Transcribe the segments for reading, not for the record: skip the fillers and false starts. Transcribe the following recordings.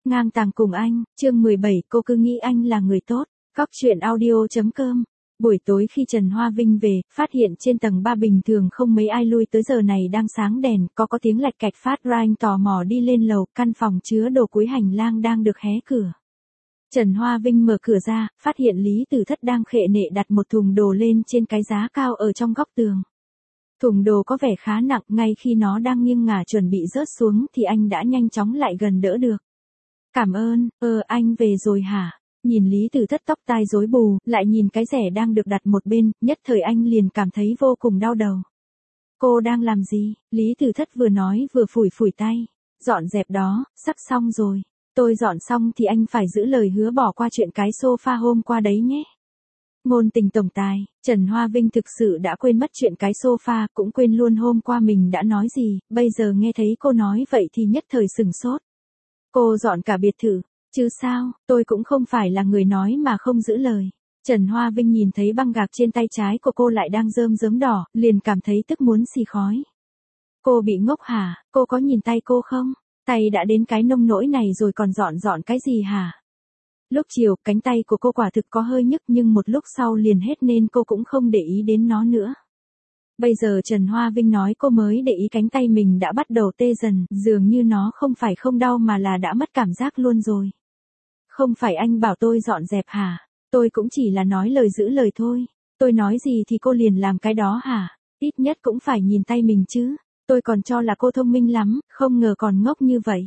Ngang tàng cùng anh, chương 17, cô cứ nghĩ anh là người tốt. Góc chuyện audio.com. Buổi tối khi Trần Hoa Vinh về, phát hiện trên tầng 3 bình thường không mấy ai lui tới giờ này đang sáng đèn, có tiếng lạch cạch phát ra. Anh tò mò đi lên lầu, căn phòng chứa đồ cuối hành lang đang được hé cửa. Trần Hoa Vinh mở cửa ra, phát hiện Lý Tử Thất đang khệ nệ đặt một thùng đồ lên trên cái giá cao ở trong góc tường. Thùng đồ có vẻ khá nặng, ngay khi nó đang nghiêng ngả chuẩn bị rớt xuống thì anh đã nhanh chóng lại gần đỡ được. Cảm ơn, anh về rồi hả? Nhìn Lý Tử Thất tóc tai rối bù, lại nhìn cái rẻ đang được đặt một bên, nhất thời anh liền cảm thấy vô cùng đau đầu. Cô đang làm gì? Lý Tử Thất vừa nói vừa phủi phủi tay. Dọn dẹp đó, sắp xong rồi. Tôi dọn xong thì anh phải giữ lời hứa bỏ qua chuyện cái sofa hôm qua đấy nhé. Ngôn tình tổng tài, Trần Hoa Vinh thực sự đã quên mất chuyện cái sofa, cũng quên luôn hôm qua mình đã nói gì, bây giờ nghe thấy cô nói vậy thì nhất thời sửng sốt. Cô dọn cả biệt thự, chứ sao, tôi cũng không phải là người nói mà không giữ lời. Trần Hoa Vinh nhìn thấy băng gạc trên tay trái của cô lại đang rơm rớm đỏ, liền cảm thấy tức muốn xì khói. Cô bị ngốc hả, cô có nhìn tay cô không? Tay đã đến cái nông nỗi này rồi còn dọn cái gì hả? Lúc chiều, cánh tay của cô quả thực có hơi nhức nhưng một lúc sau liền hết nên cô cũng không để ý đến nó nữa. Bây giờ Trần Hoa Vinh nói cô mới để ý cánh tay mình đã bắt đầu tê dần, dường như nó không phải không đau mà là đã mất cảm giác luôn rồi. Không phải anh bảo tôi dọn dẹp hả? Tôi cũng chỉ là nói lời giữ lời thôi. Tôi nói gì thì cô liền làm cái đó hả? Ít nhất cũng phải nhìn tay mình chứ. Tôi còn cho là cô thông minh lắm, không ngờ còn ngốc như vậy.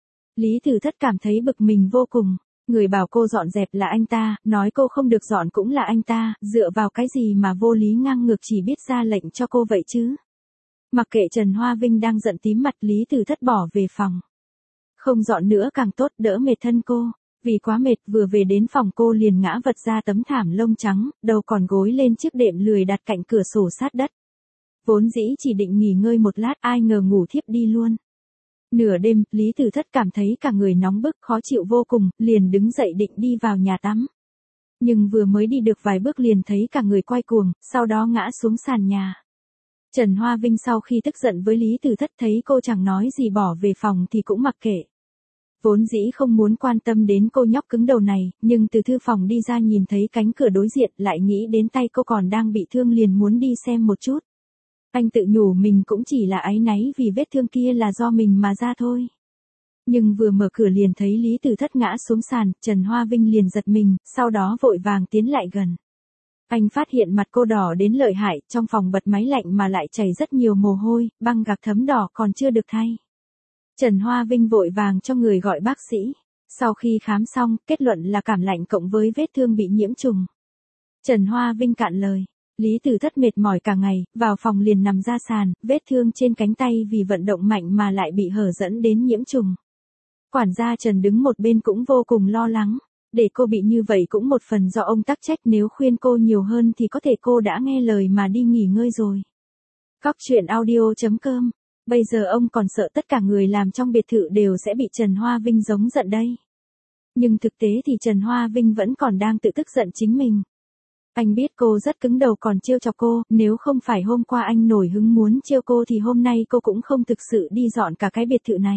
Lý Tử Thất cảm thấy bực mình vô cùng. Người bảo cô dọn dẹp là anh ta, nói cô không được dọn cũng là anh ta, dựa vào cái gì mà vô lý ngang ngược chỉ biết ra lệnh cho cô vậy chứ. Mặc kệ Trần Hoa Vinh đang giận tím mặt, Lý Tử Thất bỏ về phòng. Không dọn nữa càng tốt, đỡ mệt thân cô. Vì quá mệt, vừa về đến phòng cô liền ngã vật ra tấm thảm lông trắng, đầu còn gối lên chiếc đệm lười đặt cạnh cửa sổ sát đất. Vốn dĩ chỉ định nghỉ ngơi một lát, ai ngờ ngủ thiếp đi luôn. Nửa đêm, Lý Tử Thất cảm thấy cả người nóng bức khó chịu vô cùng, liền đứng dậy định đi vào nhà tắm. Nhưng vừa mới đi được vài bước liền thấy cả người quay cuồng, sau đó ngã xuống sàn nhà. Trần Hoa Vinh sau khi tức giận với Lý Tử Thất thấy cô chẳng nói gì bỏ về phòng thì cũng mặc kệ. Vốn dĩ không muốn quan tâm đến cô nhóc cứng đầu này, nhưng từ thư phòng đi ra nhìn thấy cánh cửa đối diện lại nghĩ đến tay cô còn đang bị thương liền muốn đi xem một chút. Anh tự nhủ mình cũng chỉ là áy náy vì vết thương kia là do mình mà ra thôi. Nhưng vừa mở cửa liền thấy Lý Tử Thất ngã xuống sàn, Trần Hoa Vinh liền giật mình, sau đó vội vàng tiến lại gần. Anh phát hiện mặt cô đỏ đến lợi hại, trong phòng bật máy lạnh mà lại chảy rất nhiều mồ hôi, băng gạc thấm đỏ còn chưa được thay. Trần Hoa Vinh vội vàng cho người gọi bác sĩ. Sau khi khám xong, kết luận là cảm lạnh cộng với vết thương bị nhiễm trùng. Trần Hoa Vinh cạn lời. Lý Tử Thất mệt mỏi cả ngày, vào phòng liền nằm ra sàn, vết thương trên cánh tay vì vận động mạnh mà lại bị hở dẫn đến nhiễm trùng. Quản gia Trần đứng một bên cũng vô cùng lo lắng. Để cô bị như vậy cũng một phần do ông tắc trách, nếu khuyên cô nhiều hơn thì có thể cô đã nghe lời mà đi nghỉ ngơi rồi. Góc chuyện audio.com. Bây giờ ông còn sợ tất cả người làm trong biệt thự đều sẽ bị Trần Hoa Vinh giống giận đây. Nhưng thực tế thì Trần Hoa Vinh vẫn còn đang tự tức giận chính mình. Anh biết cô rất cứng đầu còn trêu chọc cô, nếu không phải hôm qua anh nổi hứng muốn trêu cô thì hôm nay cô cũng không thực sự đi dọn cả cái biệt thự này.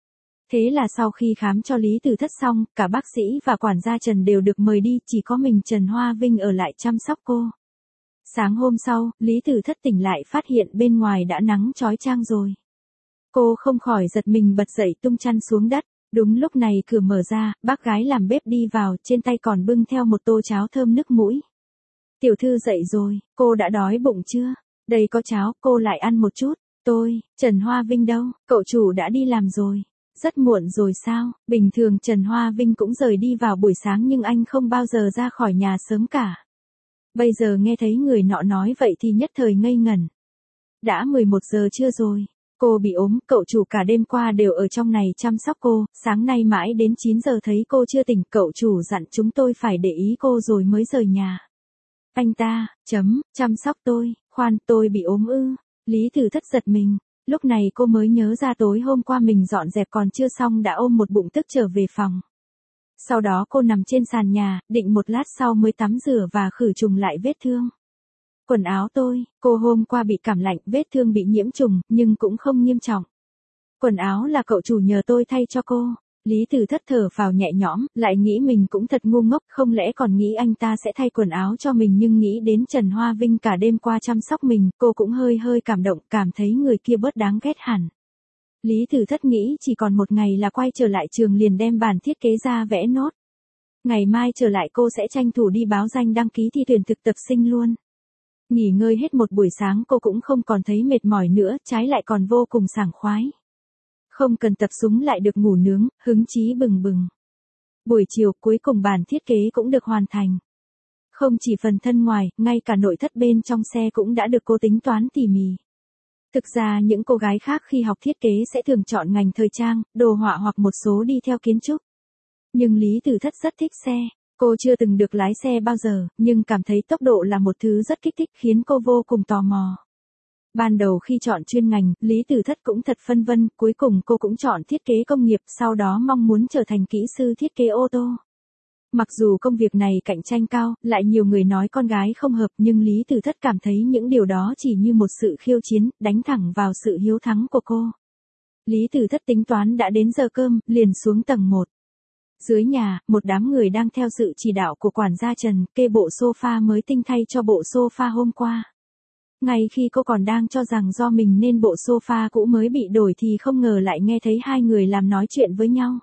Thế là sau khi khám cho Lý Tử Thất xong, cả bác sĩ và quản gia Trần đều được mời đi, chỉ có mình Trần Hoa Vinh ở lại chăm sóc cô. Sáng hôm sau, Lý Tử Thất tỉnh lại phát hiện bên ngoài đã nắng chói chang rồi. Cô không khỏi giật mình bật dậy tung chăn xuống đất. Đúng lúc này cửa mở ra, bác gái làm bếp đi vào, trên tay còn bưng theo một tô cháo thơm nức mũi. Tiểu thư dậy rồi, cô đã đói bụng chưa? Đây có cháo, cô lại ăn một chút. Trần Hoa Vinh đâu? Cậu chủ đã đi làm rồi. Rất muộn rồi sao? Bình thường Trần Hoa Vinh cũng rời đi vào buổi sáng nhưng anh không bao giờ ra khỏi nhà sớm cả. Bây giờ nghe thấy người nọ nói vậy thì nhất thời ngây ngẩn. Đã 11 giờ trưa rồi. Cô bị ốm, cậu chủ cả đêm qua đều ở trong này chăm sóc cô, sáng nay mãi đến 9 giờ thấy cô chưa tỉnh, cậu chủ dặn chúng tôi phải để ý cô rồi mới rời nhà. Anh ta, chăm sóc tôi, khoan, tôi bị ốm ư? Lý Tử Thất giật mình, lúc này cô mới nhớ ra tối hôm qua mình dọn dẹp còn chưa xong đã ôm một bụng tức trở về phòng. Sau đó cô nằm trên sàn nhà, định một lát sau mới tắm rửa và khử trùng lại vết thương. Quần áo cô hôm qua bị cảm lạnh, vết thương bị nhiễm trùng, nhưng cũng không nghiêm trọng. Quần áo là cậu chủ nhờ tôi thay cho cô. Lý Tử Thất thở phào nhẹ nhõm, lại nghĩ mình cũng thật ngu ngốc, không lẽ còn nghĩ anh ta sẽ thay quần áo cho mình, nhưng nghĩ đến Trần Hoa Vinh cả đêm qua chăm sóc mình, cô cũng hơi hơi cảm động, cảm thấy người kia bớt đáng ghét hẳn. Lý Tử Thất nghĩ chỉ còn một ngày là quay trở lại trường, liền đem bản thiết kế ra vẽ nốt. Ngày mai trở lại cô sẽ tranh thủ đi báo danh đăng ký thi tuyển thực tập sinh luôn. Nghỉ ngơi hết một buổi sáng cô cũng không còn thấy mệt mỏi nữa, trái lại còn vô cùng sảng khoái. Không cần tập súng lại được ngủ nướng, hứng chí bừng bừng. Buổi chiều cuối cùng bản thiết kế cũng được hoàn thành. Không chỉ phần thân ngoài, ngay cả nội thất bên trong xe cũng đã được cô tính toán tỉ mỉ. Thực ra những cô gái khác khi học thiết kế sẽ thường chọn ngành thời trang, đồ họa hoặc một số đi theo kiến trúc. Nhưng Lý Tử Thất rất thích xe. Cô chưa từng được lái xe bao giờ, nhưng cảm thấy tốc độ là một thứ rất kích thích khiến cô vô cùng tò mò. Ban đầu khi chọn chuyên ngành, Lý Tử Thất cũng thật phân vân, cuối cùng cô cũng chọn thiết kế công nghiệp, sau đó mong muốn trở thành kỹ sư thiết kế ô tô. Mặc dù công việc này cạnh tranh cao, lại nhiều người nói con gái không hợp, nhưng Lý Tử Thất cảm thấy những điều đó chỉ như một sự khiêu chiến, đánh thẳng vào sự hiếu thắng của cô. Lý Tử Thất tính toán đã đến giờ cơm, liền xuống tầng 1. Dưới nhà, một đám người đang theo sự chỉ đạo của quản gia Trần, kê bộ sofa mới tinh thay cho bộ sofa hôm qua. Ngay khi cô còn đang cho rằng do mình nên bộ sofa cũ mới bị đổi thì không ngờ lại nghe thấy hai người làm nói chuyện với nhau.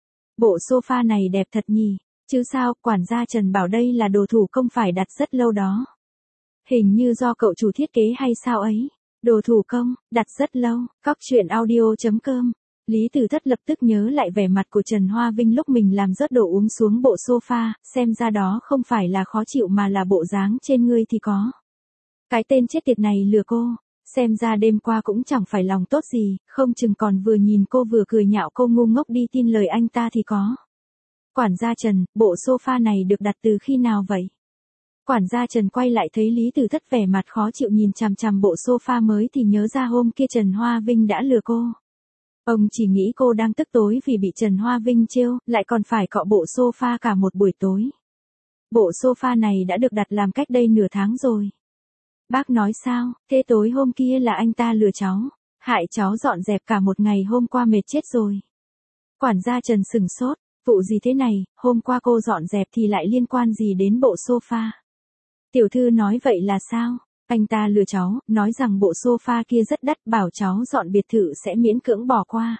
Bộ sofa này đẹp thật nhỉ, chứ sao, quản gia Trần bảo đây là đồ thủ công phải đặt rất lâu đó. Hình như do cậu chủ thiết kế hay sao ấy. Đồ thủ công, đặt rất lâu, coctruyện.audio.com. Lý Tử Thất lập tức nhớ lại vẻ mặt của Trần Hoa Vinh lúc mình làm rớt đồ uống xuống bộ sofa, xem ra đó không phải là khó chịu mà là bộ dáng trên ngươi thì có. Cái tên chết tiệt này lừa cô, xem ra đêm qua cũng chẳng phải lòng tốt gì, không chừng còn vừa nhìn cô vừa cười nhạo cô ngu ngốc đi tin lời anh ta thì có. Quản gia Trần, bộ sofa này được đặt từ khi nào vậy? Quản gia Trần quay lại thấy Lý Tử Thất vẻ mặt khó chịu nhìn chằm chằm bộ sofa mới thì nhớ ra hôm kia Trần Hoa Vinh đã lừa cô. Ông chỉ nghĩ cô đang tức tối vì bị Trần Hoa Vinh trêu, lại còn phải cọ bộ sofa cả một buổi tối. Bộ sofa này đã được đặt làm cách đây nửa tháng rồi. Bác nói sao, thế tối hôm kia là anh ta lừa cháu, hại cháu dọn dẹp cả một ngày, hôm qua mệt chết rồi. Quản gia Trần sừng sốt, vụ gì thế này, hôm qua cô dọn dẹp thì lại liên quan gì đến bộ sofa? Tiểu thư nói vậy là sao? Anh ta lừa cháu, nói rằng bộ sofa kia rất đắt, bảo cháu dọn biệt thự sẽ miễn cưỡng bỏ qua.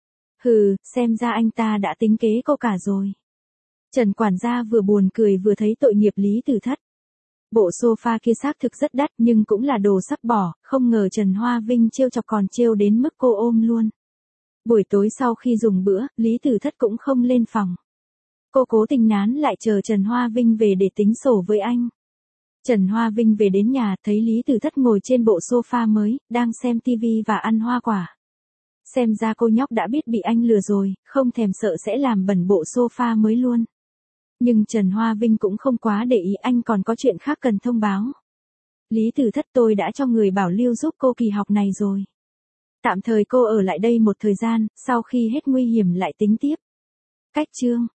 Hừ, xem ra anh ta đã tính kế cô cả rồi. Trần quản gia vừa buồn cười vừa thấy tội nghiệp Lý Tử Thất. Bộ sofa kia xác thực rất đắt nhưng cũng là đồ sắp bỏ, không ngờ Trần Hoa Vinh trêu chọc còn trêu đến mức cô ôm luôn. Buổi tối sau khi dùng bữa, Lý Tử Thất cũng không lên phòng. Cô cố tình nán lại chờ Trần Hoa Vinh về để tính sổ với anh. Trần Hoa Vinh về đến nhà thấy Lý Tử Thất ngồi trên bộ sofa mới, đang xem tivi và ăn hoa quả. Xem ra cô nhóc đã biết bị anh lừa rồi, không thèm sợ sẽ làm bẩn bộ sofa mới luôn. Nhưng Trần Hoa Vinh cũng không quá để ý, anh còn có chuyện khác cần thông báo. Lý Tử Thất, tôi đã cho người bảo lưu giúp cô kỳ học này rồi. Tạm thời cô ở lại đây một thời gian, sau khi hết nguy hiểm lại tính tiếp. Cách chương